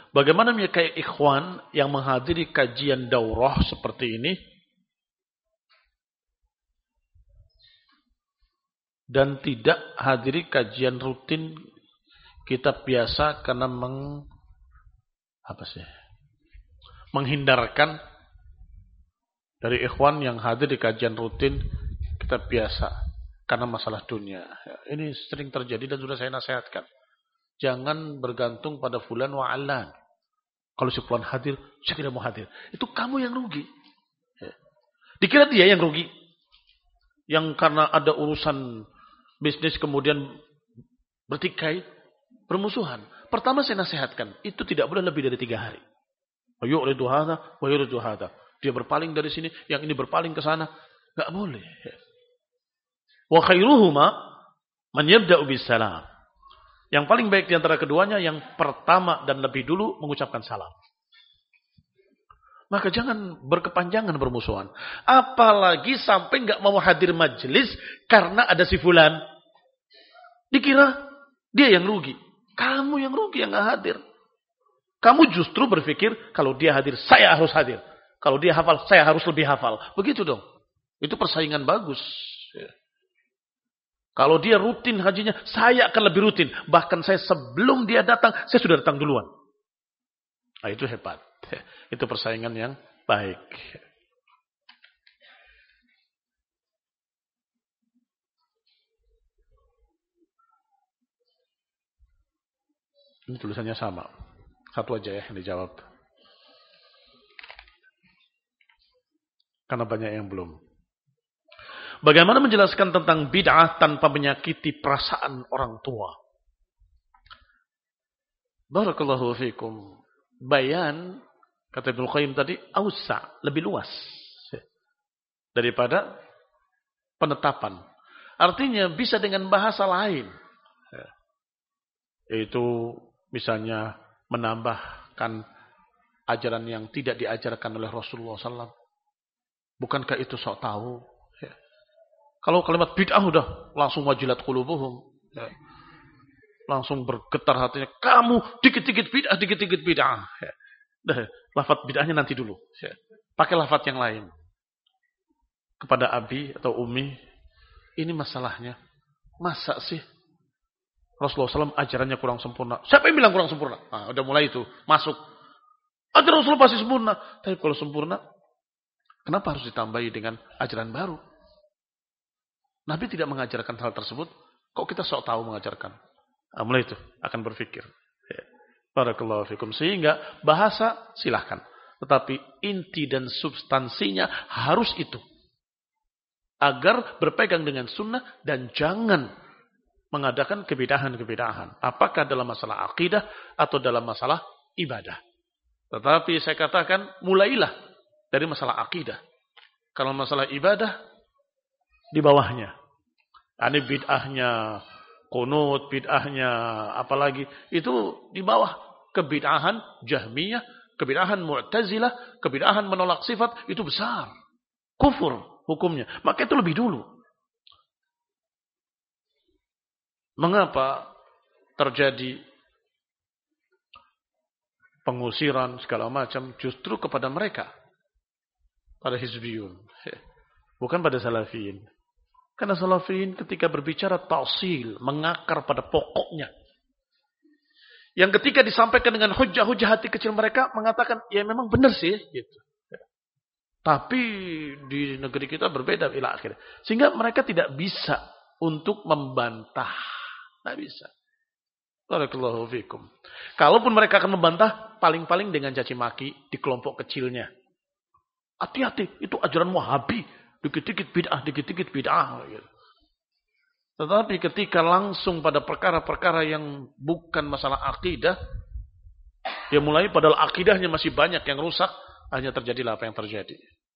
Bagaimana menyikapi ikhwan yang menghadiri kajian daurah seperti ini dan tidak hadiri kajian rutin kitab biasa karena menghindarkan dari ikhwan yang hadir di kajian rutin kitab biasa karena masalah dunia. Ini sering terjadi dan sudah saya nasihatkan. Jangan bergantung pada fulan wa alan. Kalau si fulan hadir, saya tidak mau hadir. Itu kamu yang rugi. Dikira dia yang rugi. Yang karena ada urusan bisnis kemudian bertikai, bermusuhan. Pertama saya nasihatkan, itu tidak boleh lebih dari 3 hari. Yu'ridu hadha wa yuridu hadha. Dia berpaling dari sini, yang ini berpaling ke sana. Enggak boleh. Wa khairuhuma man yabda'u bis salam. Yang paling baik di antara keduanya yang pertama dan lebih dulu mengucapkan salam. Maka jangan berkepanjangan bermusuhan. Apalagi sampai enggak mau hadir majelis karena ada si fulan. Dikira dia yang rugi. Kamu yang rugi yang enggak hadir. Kamu justru berpikir kalau dia hadir, saya harus hadir. Kalau dia hafal, saya harus lebih hafal. Begitu dong. Itu persaingan bagus. Kalau dia rutin hajinya, saya akan lebih rutin. Bahkan saya sebelum dia datang, saya sudah datang duluan. Nah, itu hebat. Itu persaingan yang baik. Ini tulisannya sama. Satu aja ya yang dijawab. Karena banyak yang belum. Bagaimana menjelaskan tentang bid'ah tanpa menyakiti perasaan orang tua? Barakallahu fikum. Bayan, kata Ibnu Qayyim tadi, ausa, lebih luas daripada penetapan. Artinya bisa dengan bahasa lain. Yaitu misalnya menambahkan ajaran yang tidak diajarkan oleh Rasulullah SAW. Bukankah itu sok tahu? Kalau kalimat bid'ah udah langsung wajilat qulubuhum. Langsung bergetar hatinya. Kamu dikit-dikit bid'ah, dikit-dikit bid'ah. Lafaz bid'ahnya nanti dulu. Pakai lafaz yang lain. Kepada abi atau umi. Ini masalahnya. Masa sih Rasulullah SAW ajarannya kurang sempurna? Siapa yang bilang kurang sempurna? Nah, udah mulai itu. Masuk. Ajaran Rasulullah pasti sempurna. Tapi kalau sempurna, kenapa harus ditambahi dengan ajaran baru? Nabi tidak mengajarkan hal tersebut. Kok kita sok tahu mengajarkan? Nah, mulai itu akan berpikir. Barakallahu fikum. Sehingga bahasa silahkan. Tetapi inti dan substansinya harus itu. Agar berpegang dengan sunnah dan jangan mengadakan kebidahan-kebidahan. Apakah dalam masalah akidah atau dalam masalah ibadah. Tetapi saya katakan mulailah dari masalah akidah. Kalau masalah ibadah di bawahnya. Ini bid'ahnya qunut, bid'ahnya apalagi. Itu di bawah kebid'ahan Jahmiyah, kebid'ahan Mu'tazilah, kebid'ahan menolak sifat. Itu besar. Kufur hukumnya. Maka itu lebih dulu. Mengapa terjadi pengusiran segala macam justru kepada mereka? Pada hizbiyun. Bukan pada salafiyin. Karena salafiyin ketika berbicara ta'sil, mengakar pada pokoknya. Yang ketika disampaikan dengan hujah-hujah hati kecil mereka mengatakan, ya memang benar sih. Gitu. Tapi di negeri kita berbeda ila akhir. Sehingga mereka tidak bisa untuk membantah. Tidak bisa. Barakallahu fikum. Kalaupun mereka akan membantah, paling-paling dengan caci maki di kelompok kecilnya. Hati-hati, itu ajaran Wahabi. Dikit-dikit bid'ah, dikit-dikit bid'ah. Tetapi ketika langsung pada perkara-perkara yang bukan masalah akidah, dia mulai padahal akidahnya masih banyak yang rusak, hanya terjadilah apa yang terjadi.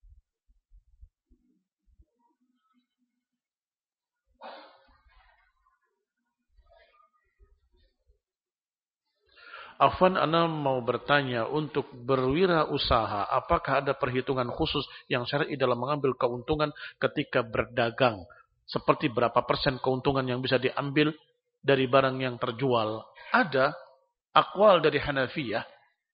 Afwan, ana mau bertanya, untuk berwirausaha, apakah ada perhitungan khusus yang syar'i dalam mengambil keuntungan ketika berdagang? Seperti berapa persen keuntungan yang bisa diambil dari barang yang terjual? Ada aqwal dari Hanafiyah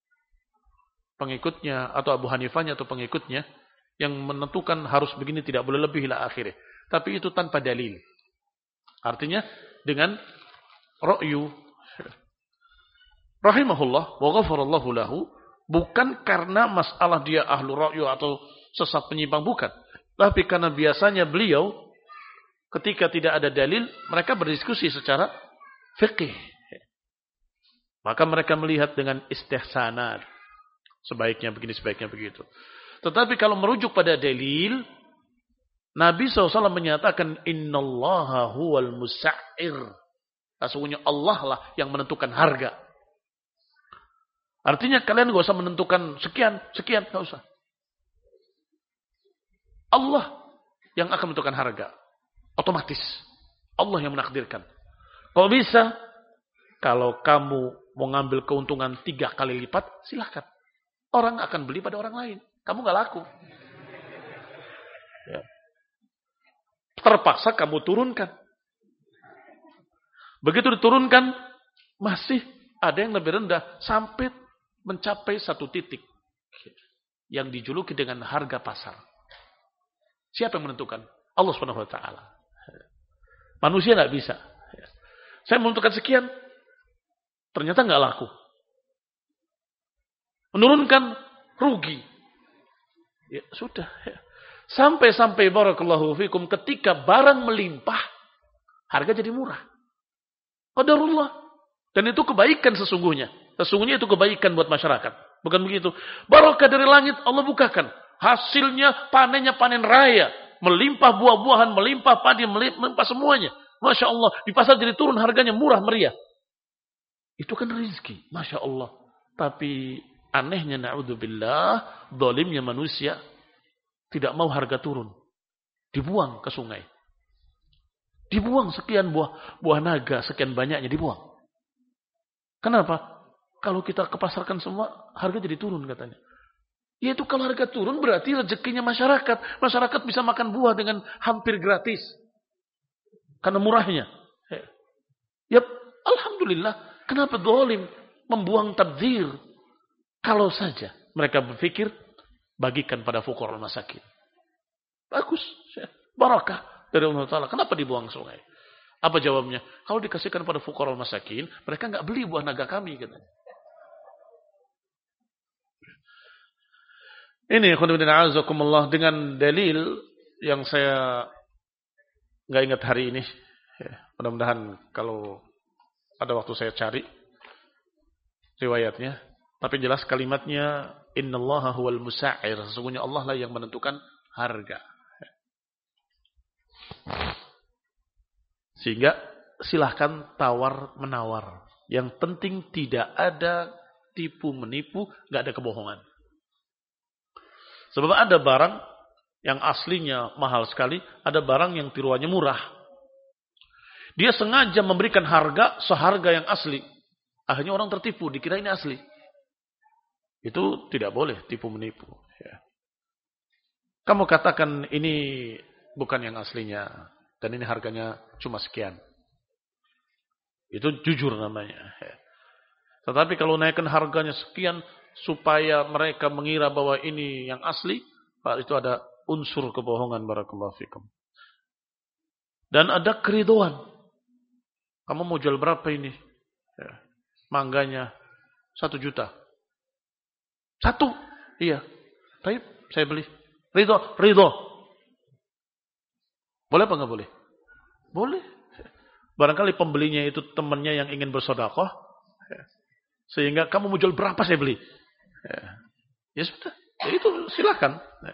pengikutnya atau Abu Hanifahnya atau pengikutnya yang menentukan harus begini tidak boleh lebih ila akhirnya. Tapi itu tanpa dalil. Artinya dengan ra'yu. Rahimahullah wa ghafarallahu lahu, bukan karena masalah dia ahlu ra'yu atau sesat penyimpang, bukan. Tapi karena biasanya beliau ketika tidak ada dalil, mereka berdiskusi secara fikih. Maka mereka melihat dengan istihsanat. Sebaiknya begini, sebaiknya begitu. Tetapi kalau merujuk pada dalil, Nabi SAW menyatakan, innallaha huwal musa'ir. Sesungguhnya Allah lah yang menentukan harga. Artinya kalian gak usah menentukan sekian, gak usah. Allah yang akan menentukan harga. Otomatis. Allah yang menakdirkan. Kalau bisa, kalau kamu mau ngambil keuntungan 3 kali lipat, silahkan. Orang akan beli pada orang lain. Kamu gak laku. Ya. Terpaksa kamu turunkan. Begitu diturunkan, masih ada yang lebih rendah. Sampai mencapai satu titik. Yang dijuluki dengan harga pasar. Siapa yang menentukan? Allah SWT. Manusia gak bisa. Saya menentukan sekian. Ternyata gak laku. Menurunkan rugi. Ya sudah. Sampai-sampai barakallahu fikum ketika barang melimpah, harga jadi murah. Qadarullah. Dan itu kebaikan sesungguhnya. Sesungguhnya itu kebaikan buat masyarakat. Bukan begitu. Barokah dari langit Allah bukakan. Hasilnya panennya panen raya. Melimpah buah-buahan, melimpah padi, melimpah semuanya. Masya Allah. Di pasar jadi turun harganya murah meriah. Itu kan rezeki. Masya Allah. Tapi anehnya na'udzubillah, zalimnya manusia tidak mau harga turun. Dibuang ke sungai. Dibuang sekian buah naga, sekian banyaknya dibuang. Kenapa? Kalau kita kepasarkan semua, harga jadi turun katanya. Yaitu kalau harga turun berarti rezekinya masyarakat. Masyarakat bisa makan buah dengan hampir gratis. Karena murahnya. Ya, alhamdulillah. Kenapa zalim membuang tabdzir? Kalau saja mereka berpikir, bagikan pada fuqara masakin. Bagus. Barakah dari Allah Ta'ala. Kenapa dibuang sungai? Apa jawabnya? Kalau dikasihkan pada fuqara masakin, mereka nggak beli buah naga kami. Katanya. Ini khonibina azakumullah dengan dalil yang saya nggak ingat hari ini. Mudah-mudahan kalau ada waktu saya cari riwayatnya. Tapi jelas kalimatnya innallaha huwal musa'ir. Sesungguhnya Allah lah yang menentukan harga. Sehingga silahkan tawar-menawar. Yang penting tidak ada tipu-menipu, nggak ada kebohongan. Sebab ada barang yang aslinya mahal sekali, ada barang yang tiruannya murah. Dia sengaja memberikan harga seharga yang asli. Akhirnya orang tertipu, dikira ini asli. Itu tidak boleh tipu-menipu. Ya. Kamu katakan ini bukan yang aslinya. Dan ini harganya cuma sekian. Itu jujur namanya. Ya. Tetapi kalau naikkan harganya sekian, supaya mereka mengira bahwa ini yang asli, itu ada unsur kebohongan. Barakallahu fikum. Dan ada keriduan. Kamu mau jual berapa ini? Ya. Mangganya 1 juta. 1? Iya. Baik, saya beli. Ridho. Boleh apa enggak boleh? Boleh. Barangkali pembelinya itu temannya yang ingin bersedekah. Sehingga kamu mau jual berapa saya beli. Ya sudah. Ya itu silakan.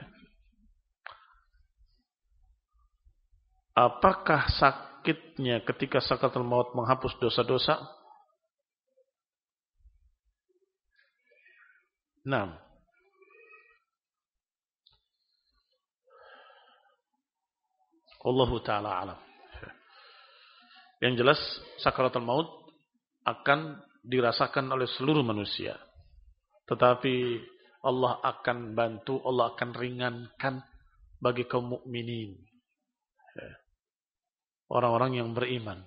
Apakah sakitnya ketika sakaratul maut menghapus dosa-dosa? Nah. Wallahu ta'ala alam. Yang jelas sakaratul maut akan dirasakan oleh seluruh manusia. Tetapi Allah akan bantu, Allah akan ringankan bagi kaum mukminin. Orang-orang yang beriman.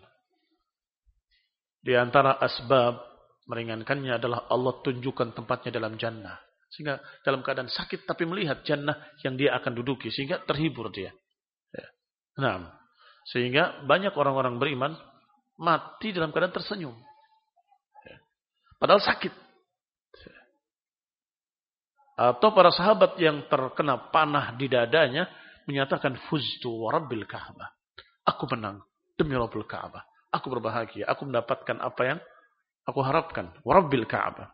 Di antara asbab meringankannya adalah Allah tunjukkan tempatnya dalam jannah. Sehingga dalam keadaan sakit tapi melihat jannah yang dia akan duduki. Sehingga terhibur dia. Ya. Nah, sehingga banyak orang-orang beriman mati dalam keadaan tersenyum. Ya. Padahal sakit. Atau para sahabat yang terkena panah di dadanya menyatakan fuztu wa rabbil Ka'bah. Aku menang demi Rabbul Ka'bah. Aku berbahagia. Aku mendapatkan apa yang aku harapkan. Wa rabbil Ka'bah.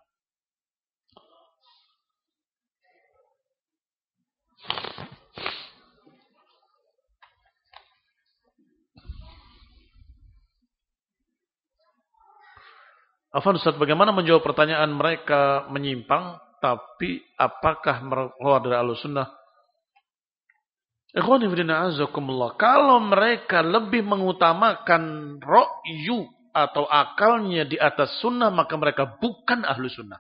Afwan Ustaz, bagaimana menjawab pertanyaan mereka menyimpang, tapi apakah keluar dari Ahlussunnah? Ikhwani fillah azakumullah. Kalau mereka lebih mengutamakan ra'yu atau akalnya di atas sunnah, maka mereka bukan Ahlussunnah.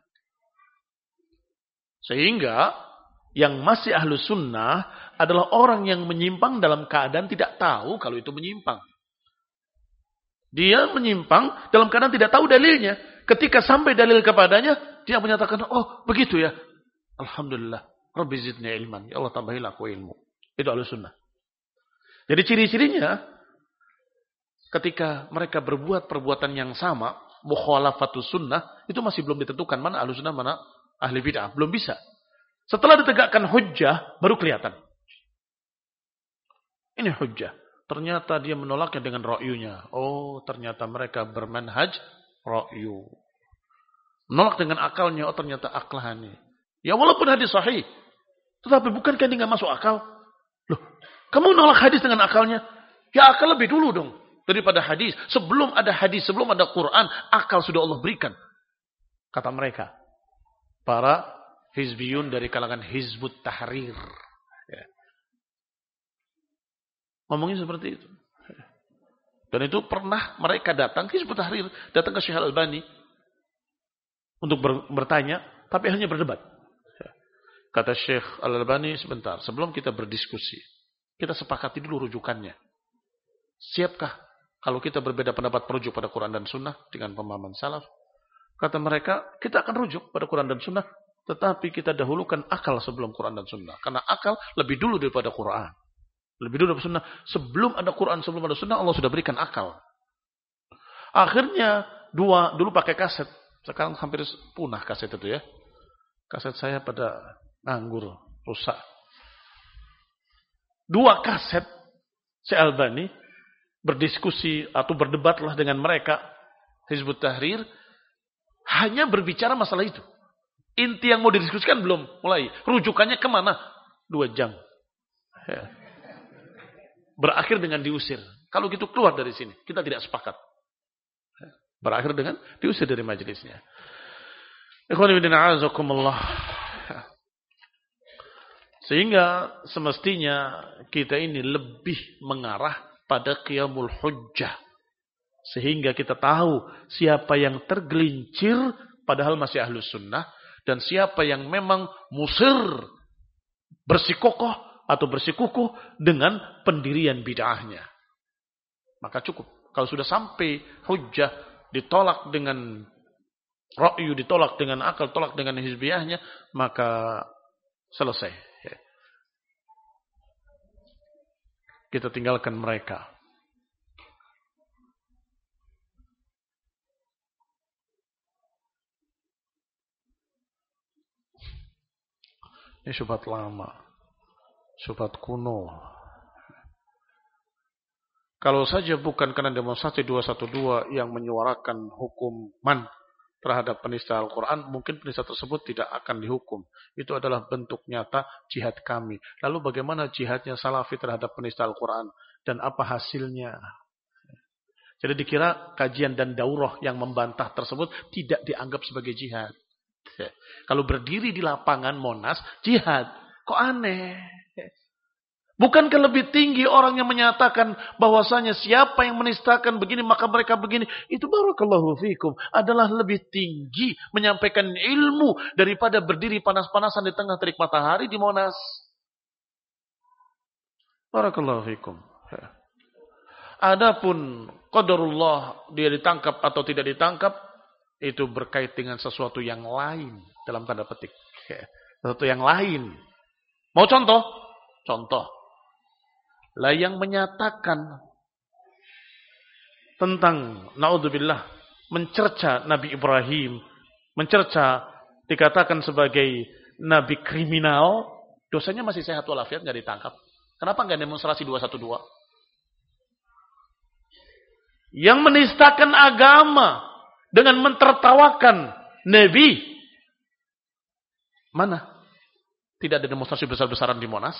Sehingga yang masih Ahlussunnah adalah orang yang menyimpang dalam keadaan tidak tahu kalau itu menyimpang. Dia menyimpang dalam keadaan tidak tahu dalilnya. Ketika sampai dalil kepadanya, dia menyatakan, oh begitu ya. Alhamdulillah. Rabbi zidni ilman. Ya Allah tambahilah aku ilmu. Itu Ahlussunnah. Jadi ciri-cirinya, ketika mereka berbuat perbuatan yang sama, mukhalafatus sunnah, itu masih belum ditentukan mana Ahlussunnah, mana ahli bid'ah. Belum bisa. Setelah ditegakkan hujjah, baru kelihatan. Ini hujjah. Ternyata dia menolaknya dengan ra'yunya. Oh, ternyata mereka bermanhaj ra'yu. Menolak dengan akalnya. Oh, ternyata aklani. Ya walaupun hadis sahih. Tetapi bukankah ini nggak masuk akal? Loh, kamu nolak hadis dengan akalnya? Ya akal lebih dulu dong. Daripada hadis. Sebelum ada hadis, sebelum ada Quran, akal sudah Allah berikan. Kata mereka. Para hizbiyun dari kalangan Hizbut Tahrir. Ya. Ngomongin seperti itu. Dan itu pernah mereka datang ke Hizbut Tahrir, datang ke Syekh Al-Albani untuk bertanya, tapi hanya berdebat. Kata Syekh Al-Albani, sebentar, sebelum kita berdiskusi, kita sepakati dulu rujukannya. Siapkah kalau kita berbeda pendapat merujuk pada Quran dan Sunnah dengan pemahaman salaf? Kata mereka, kita akan rujuk pada Quran dan Sunnah, tetapi kita dahulukan akal sebelum Quran dan Sunnah. Karena akal lebih dulu daripada Quran. Lebih dulu dari sunnah. Sebelum ada Quran, sebelum ada sunnah, Allah sudah berikan akal. Akhirnya, dulu pakai kaset. Sekarang hampir punah kaset itu ya. Kaset saya pada nganggur, rusak. 2 kaset, Syekh Albani, berdiskusi atau berdebatlah dengan mereka, Hizbut Tahrir, hanya berbicara masalah itu. Inti yang mau didiskusikan belum mulai. Rujukannya kemana? 2 jam. Ya. Berakhir dengan diusir. Kalau gitu keluar dari sini. Kita tidak sepakat. Berakhir dengan diusir dari majelisnya. Sehingga semestinya kita ini lebih mengarah pada qiyamul hujjah. Sehingga kita tahu siapa yang tergelincir padahal masih ahlus sunnah. Dan siapa yang memang musir bersikokoh atau bersikukuh dengan pendirian bid'ahnya. Maka cukup. Kalau sudah sampai hujjah ditolak dengan ra'yu, ditolak dengan akal, tolak dengan hizbiyahnya, maka selesai. Kita tinggalkan mereka. Ini syubhat lama. Syubhat kuno. Kalau saja bukan karena demonstrasi 212 yang menyuarakan hukuman terhadap penista Al-Quran, mungkin penista tersebut tidak akan dihukum. Itu adalah bentuk nyata jihad kami. Lalu bagaimana jihadnya Salafi terhadap penista Al-Quran? Dan apa hasilnya? Jadi dikira kajian dan daurah yang membantah tersebut tidak dianggap sebagai jihad. Kalau berdiri di lapangan Monas, jihad. Kok aneh? Bukankah lebih tinggi orang yang menyatakan bahwasanya siapa yang menistakan begini maka mereka begini. Itu barakallahu fikum. Adalah lebih tinggi menyampaikan ilmu daripada berdiri panas-panasan di tengah terik matahari di Monas. Barakallahu fikum. Adapun qadarullah dia ditangkap atau tidak ditangkap. Itu berkait dengan sesuatu yang lain dalam tanda petik. Sesuatu yang lain. Mau contoh? Contoh. Lah yang menyatakan tentang naudzubillah mencerca Nabi Ibrahim, mencerca dikatakan sebagai nabi kriminal, dosanya masih sehat walafiat, nggak ditangkap. Kenapa nggak demonstrasi 212? Yang menistakan agama dengan mentertawakan Nabi, mana? Tidak ada demonstrasi besar-besaran di Monas.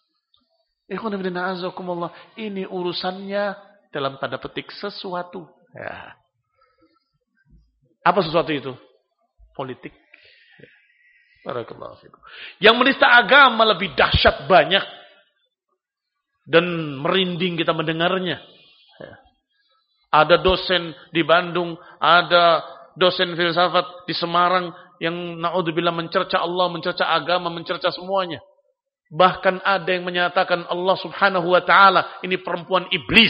Ini urusannya dalam tanda petik sesuatu. Ya. Apa sesuatu itu? Politik. Barakallahu fikum. Yang menista agama lebih dahsyat banyak. Dan merinding kita mendengarnya. Ya. Ada dosen di Bandung, ada dosen filsafat di Semarang yang naudzubillah mencerca Allah, mencerca agama, mencerca semuanya. Bahkan ada yang menyatakan Allah Subhanahu wa taala ini perempuan iblis.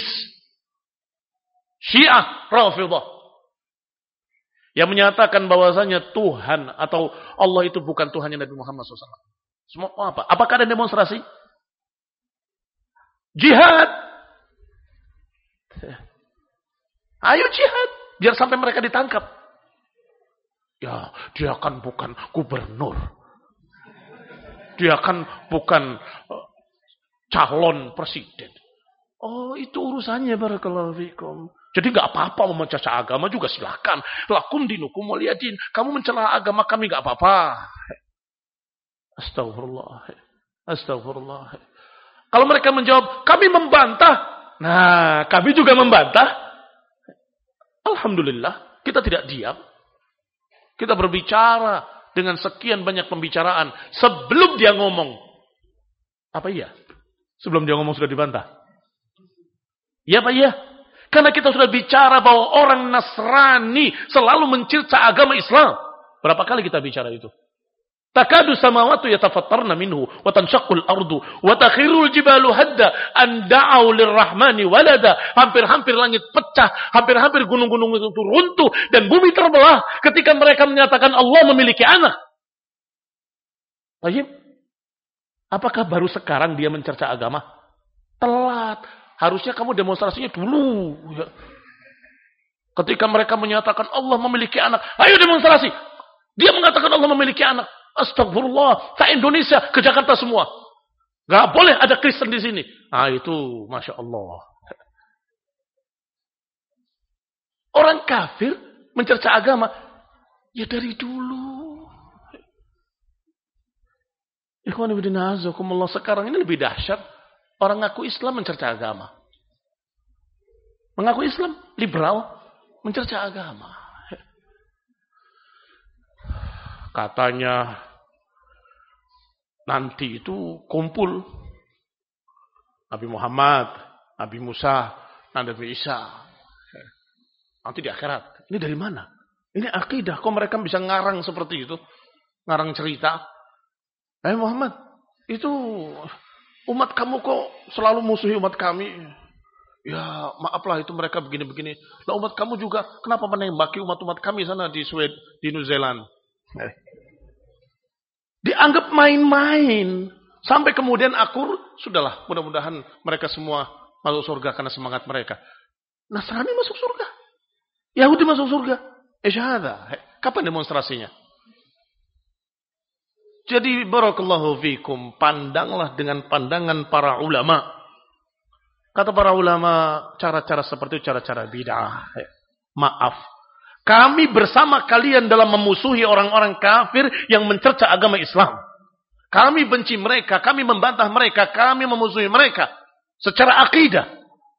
Syiah Rafidhah. Yang menyatakan bahwasanya Tuhan atau Allah itu bukan Tuhannya Nabi Muhammad SAW. Semua apa? Apakah ada demonstrasi? Jihad. Ayo jihad. Biar sampai mereka ditangkap. Ya, dia kan bukan gubernur. Dia kan bukan calon presiden. Oh, itu urusannya barakallahu fikum. Jadi enggak apa-apa mau mencerca agama juga silakan. Lakum dinukum waliyadin. Kamu mencela agama kami enggak apa-apa. Astagfirullah. Astagfirullah. Kalau mereka menjawab, kami membantah. Nah, kami juga membantah. Alhamdulillah, kita tidak diam. Kita berbicara dengan sekian banyak pembicaraan sebelum dia ngomong. Apa iya? Sebelum dia ngomong sudah dibantah? Ya apa iya? Karena kita sudah bicara bahwa orang Nasrani selalu mencerca agama Islam. Berapa kali kita bicara itu? Takadu samawatu yatafattarna minhu wa tanshaqqul ardu wa takhirul jibalu hadda an da'u lirrahmani walada. Hampir-hampir langit pecah, hampir-hampir gunung-gunung itu runtuh dan bumi terbelah ketika mereka menyatakan Allah memiliki anak. Baik. Apakah baru sekarang dia mencerca agama? Telat. Harusnya kamu demonstrasinya dulu. Ketika mereka menyatakan Allah memiliki anak, ayo demonstrasi. Dia mengatakan Allah memiliki anak. Astagfirullah. Ke Indonesia, ke Jakarta semua. Gak boleh ada Kristen di sini. Ah itu, Masya Allah. Orang kafir mencerca agama. Ya dari dulu. Ikhwan ibn azakumullah, sekarang ini lebih dahsyat. Orang ngaku Islam mencerca agama. Mengaku Islam, liberal, mencerca agama. Katanya nanti itu kumpul Nabi Muhammad, Nabi Musa, Nabi Isa. Nanti di akhirat. Ini dari mana? Ini akidah. Kok mereka bisa ngarang seperti itu? Ngarang cerita. Muhammad, itu umat kamu kok selalu musuhi umat kami? Ya maaflah itu mereka begini-begini. Lah umat kamu juga kenapa menembaki umat-umat kami sana di Sweden, di New Zealand? Dianggap main-main. Sampai kemudian akur, sudahlah. Mudah-mudahan mereka semua masuk surga karena semangat mereka. Nasrani masuk surga. Yahudi masuk surga. Syahadah. Kapan demonstrasinya? Jadi barakallahu fikum, pandanglah dengan pandangan para ulama. Kata para ulama, cara-cara seperti itu cara-cara bid'ah. Maaf. Kami bersama kalian dalam memusuhi orang-orang kafir yang mencerca agama Islam. Kami benci mereka, kami membantah mereka, kami memusuhi mereka secara akidah.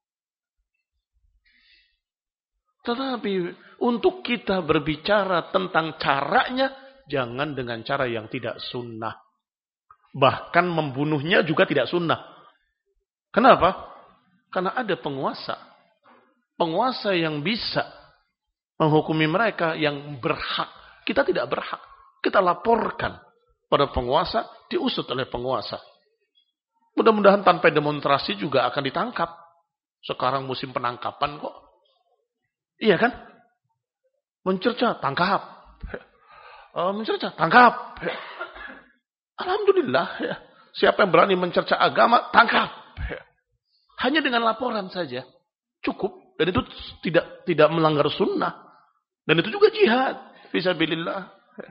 Tetapi untuk kita berbicara tentang caranya, jangan dengan cara yang tidak sunnah. Bahkan membunuhnya juga tidak sunnah. Kenapa? Karena ada penguasa. Penguasa yang bisa menghukumi mereka yang berhak. Kita tidak berhak. Kita laporkan pada penguasa, diusut oleh penguasa. Mudah-mudahan tanpa demonstrasi juga akan ditangkap. Sekarang musim penangkapan kok. Iya kan? Mencerca, tangkap. Mencerca, tangkap. Alhamdulillah ya. Siapa yang berani mencerca agama, tangkap. Ya. Hanya dengan laporan saja. Cukup. Dan itu tidak melanggar sunnah. Dan itu juga jihad. Fisabilillah. Ya.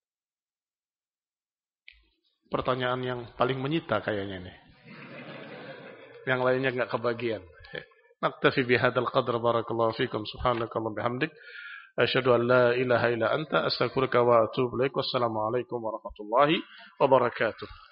Pertanyaan yang paling menyita kayaknya nih. Yang lainnya nggak kebagian. Ya. Naktafi bihadal qadr barakallahu fikum subhanakallah bihamdik. Asyhadu an la ilaha illa anta astaghfiruka wa atubu ilaik. Wassalamualaikum warahmatullahi wabarakatuh.